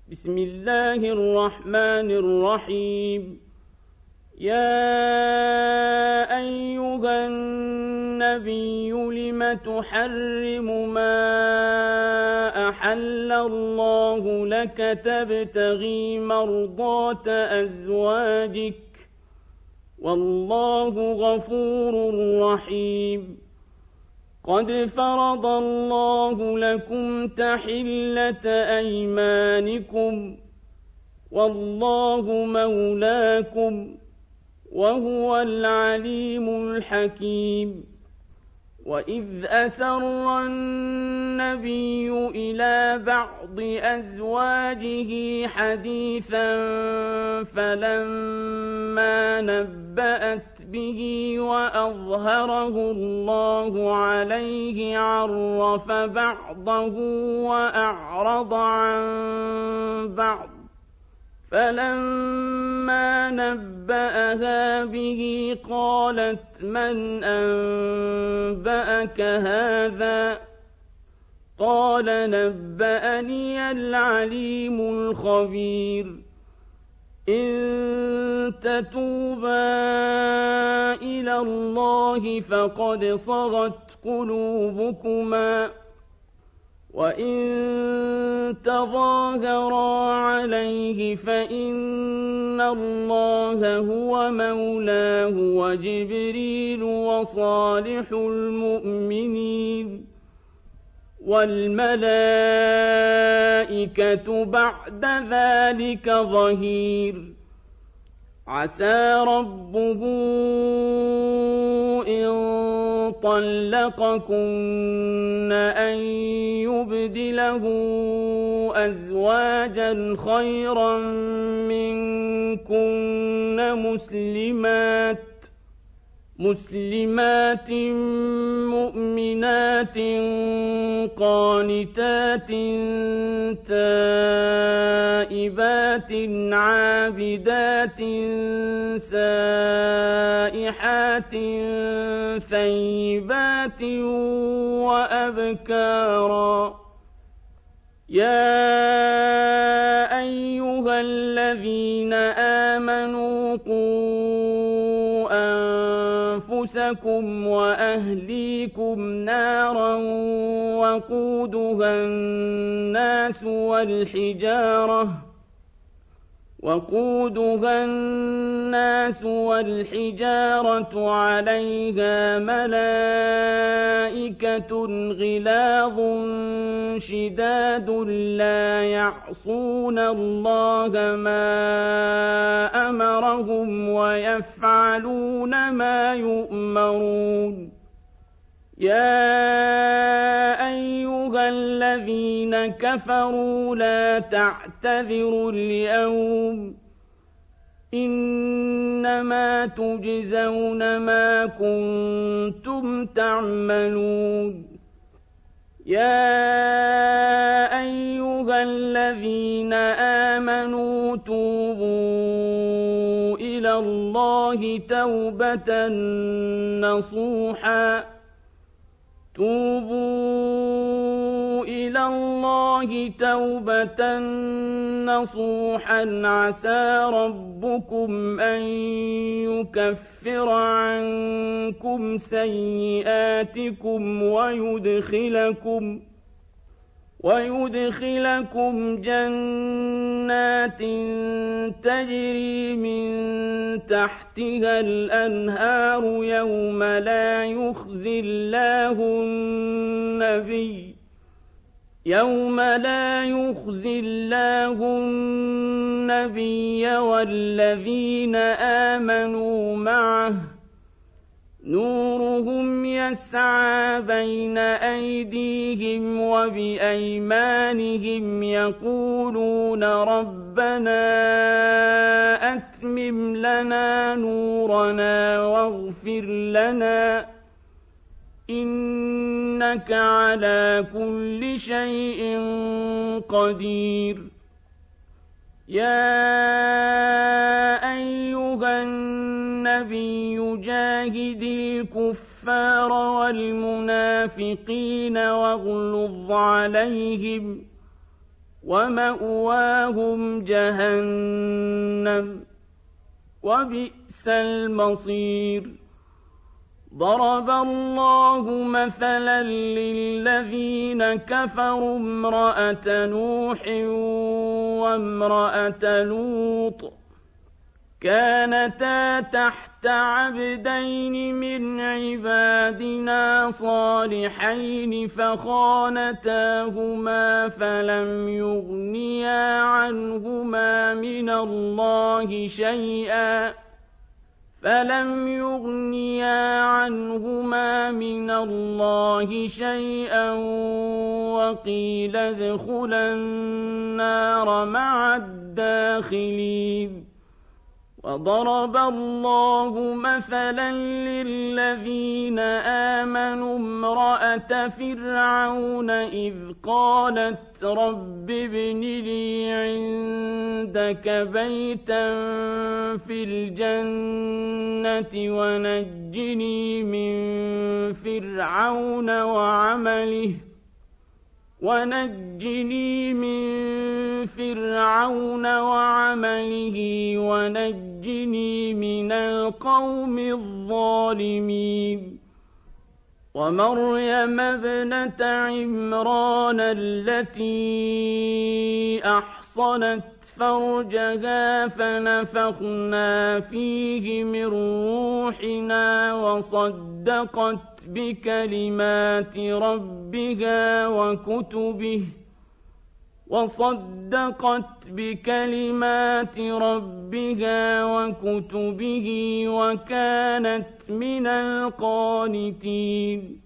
بسم الله الرحمن الرحيم. يا أيها النبي لم تحرم ما أحل الله لك تبتغي مرضات أزواجك والله غفور رحيم. قد فرض الله لكم تحلة أيمانكم والله مولاكم وهو العليم الحكيم. وإذ أسر النبي إلى بعض أزواجه حديثا فلما نبأت به وأظهره الله عليه عرف بعضه وأعرض عن بعض فلما نبأها به قالت من أنبأك هذا؟ قال نبأني العليم الخبير. إن تتوبا إلى الله فقد صغت قلوبكما وإن تظاهرا عليه فإن الله هو مولاه وجبريل وصالح المؤمنين والملائكة بعد ذلك ظهير. عسى ربه إن طلقكن أن يبدله أزواجا خيرا منكن مسلمات مؤمنات قانتات تائبات عابدات سائحات ثيبات وأبكارا. يا أيها الذين آمنوا قوا أنفسكم وأهليكم نارا وقودها الناس والحجارة عليها ملائكة غلاظ شداد لا يعصون الله ما أمرهم ويفعلون ما يؤمرون. يا أيها الذين كفروا لا تعتذروا اليوم إنما تجزون ما كنتم تعملون. يا أيها الذين آمنوا توبوا إلى الله توبة نصوحا عسى ربكم أن يكفر عنكم سيئاتكم ويدخلكم جنات تجري من تحتها الأنهار يوم لا يخزي الله النبي والذين آمنوا معه نورهم يسعى بين أيديهم وبأيمانهم يقولون ربنا أتمم لنا نورنا واغفر لنا إنك على كل شيء قدير. يا أيها النبي جاهد الكفار والمنافقين واغلظ عليهم ومأواهم جهنم وبئس المصير ضرب الله مثلا للذين كفروا امرأة نوح وامرأة لوط كانتا تحت عبدين من عبادنا صالحين فخانتاهما فلم يغنيا عنهما من الله شيئا وقيل ادخلا النار مع الداخلين وضرب الله مثلا للذين آمنوا امرأة فرعون إذ قالت رب ابن لي عندك بيتا في الجنة ونجني من فرعون وعمله ونجني من القوم الظالمين ومريم ابنة عمران التي أحصنت فرجها فنفخنا فيه من روحنا وصدقت بكلمات ربها وكتبه وكانت من القانتين